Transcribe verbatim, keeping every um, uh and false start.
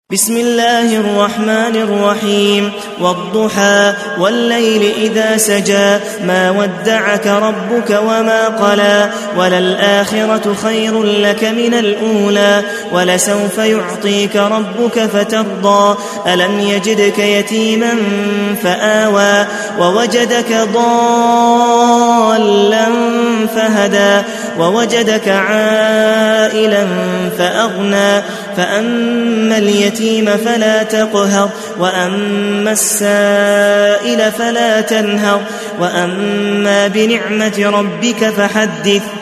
بسم الله الرحمن الرحيم والضحى والليل إذا سجى ما ودعك ربك وما قلى وللآخرة خير لك من الأولى ولسوف يعطيك ربك فترضى ألم يجدك يتيما فآوى ووجدك ضالا فهدى ووجدك عائلا فأغنى فأما اليتيم فلا تقهر وأما السائل فلا تنهر وأما بنعمة ربك فحدث